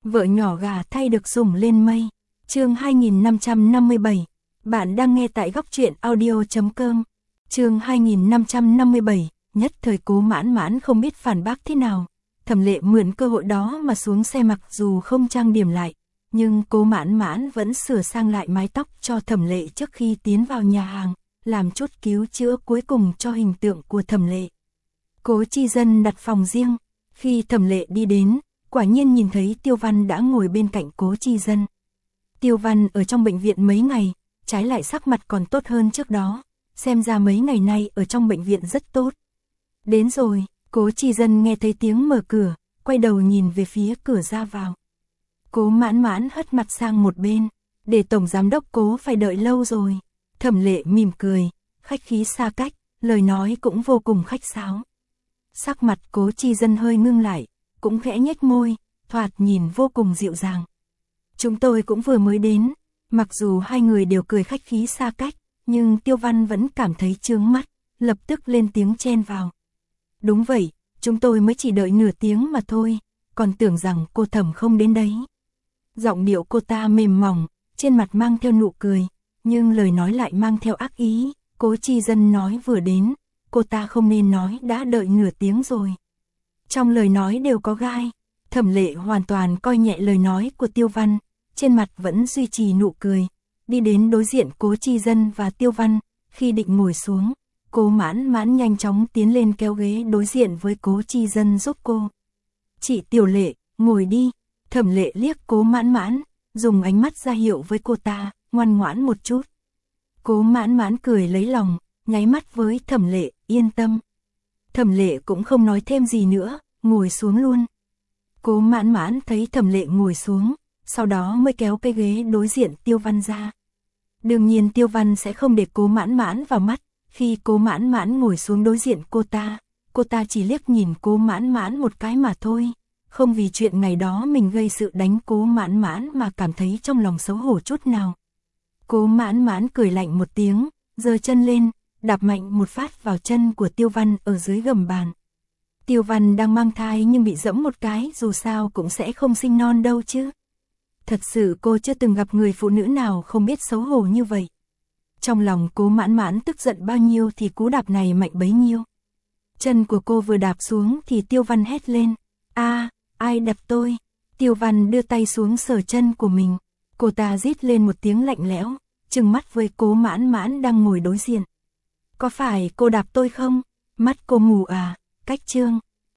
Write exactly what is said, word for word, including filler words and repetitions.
Vợ nhỏ gà thay được sủng lên mây. Chương hai nghìn năm trăm năm mươi bảy. Bạn đang nghe tại góc truyện audio chấm com. Chương hai nghìn năm trăm năm mươi bảy. Nhất thời Cố Mãn Mãn không biết phản bác thế nào. Thẩm Lệ mượn cơ hội đó mà xuống xe, mặc dù không trang điểm lại, nhưng Cố Mãn Mãn vẫn sửa sang lại mái tóc cho Thẩm Lệ trước khi tiến vào nhà hàng, làm chút cứu chữa cuối cùng cho hình tượng của Thẩm Lệ. Cố Chi Dân đặt phòng riêng. Khi Thẩm Lệ đi đến, quả nhiên nhìn thấy Tiêu Văn đã ngồi bên cạnh Cố Chi Dân. Tiêu Văn ở trong bệnh viện mấy ngày, trái lại sắc mặt còn tốt hơn trước đó, xem ra mấy ngày nay ở trong bệnh viện rất tốt. Đến rồi, Cố Chi Dân nghe thấy tiếng mở cửa, quay đầu nhìn về phía cửa ra vào. Cố Mãn Mãn hất mặt sang một bên, để Tổng Giám đốc Cố phải đợi lâu rồi. Thẩm Lệ mỉm cười, khách khí xa cách, lời nói cũng vô cùng khách sáo. Sắc mặt Cố Chi Dân hơi ngưng lại, cũng khẽ nhếch môi, thoạt nhìn vô cùng dịu dàng. Chúng tôi cũng vừa mới đến. Mặc dù hai người đều cười khách khí xa cách, nhưng Tiêu Văn vẫn cảm thấy chướng mắt, lập tức lên tiếng chen vào. Đúng vậy, chúng tôi mới chỉ đợi nửa tiếng mà thôi, còn tưởng rằng cô Thẩm không đến đấy. Giọng điệu cô ta mềm mỏng, trên mặt mang theo nụ cười, nhưng lời nói lại mang theo ác ý. Cố Chi Dân nói vừa đến, cô ta không nên nói đã đợi nửa tiếng rồi. Trong lời nói đều có gai. Thẩm Lệ hoàn toàn coi nhẹ lời nói của Tiêu Văn, trên mặt vẫn duy trì nụ cười, đi đến đối diện Cố Chi Dân và Tiêu Văn. Khi định ngồi xuống, Cố Mãn Mãn nhanh chóng tiến lên kéo ghế đối diện với Cố Chi Dân giúp cô. Chị Tiểu Lệ, ngồi đi. Thẩm Lệ liếc Cố Mãn Mãn, dùng ánh mắt ra hiệu với cô ta, ngoan ngoãn một chút. Cố Mãn Mãn cười lấy lòng, nháy mắt với Thẩm Lệ, yên tâm. Thẩm Lệ cũng không nói thêm gì nữa, ngồi xuống luôn. Cố Mãn Mãn thấy Thẩm Lệ ngồi xuống, sau đó mới kéo cái ghế đối diện Tiêu Văn ra. Đương nhiên Tiêu Văn sẽ không để Cố Mãn Mãn vào mắt. Khi Cố Mãn Mãn ngồi xuống đối diện cô ta, cô ta chỉ liếc nhìn Cố Mãn Mãn một cái mà thôi, không vì chuyện ngày đó mình gây sự đánh Cố Mãn Mãn mà cảm thấy trong lòng xấu hổ chút nào. Cố Mãn Mãn cười lạnh một tiếng, giơ chân lên, đạp mạnh một phát vào chân của Tiêu Văn ở dưới gầm bàn. Tiêu Văn đang mang thai nhưng bị giẫm một cái, dù sao cũng sẽ không sinh non đâu chứ. Thật sự cô chưa từng gặp người phụ nữ nào không biết xấu hổ như vậy. Trong lòng Cố Mãn Mãn tức giận bao nhiêu thì cú đạp này mạnh bấy nhiêu. Chân của cô vừa đạp xuống thì Tiêu Văn hét lên. A, ai đạp tôi? Tiêu Văn đưa tay xuống sờ chân của mình. Cô ta rít lên một tiếng lạnh lẽo, trừng mắt với Cố Mãn Mãn đang ngồi đối diện. Có phải cô đạp tôi không? Mắt cô mù à? Cách trương.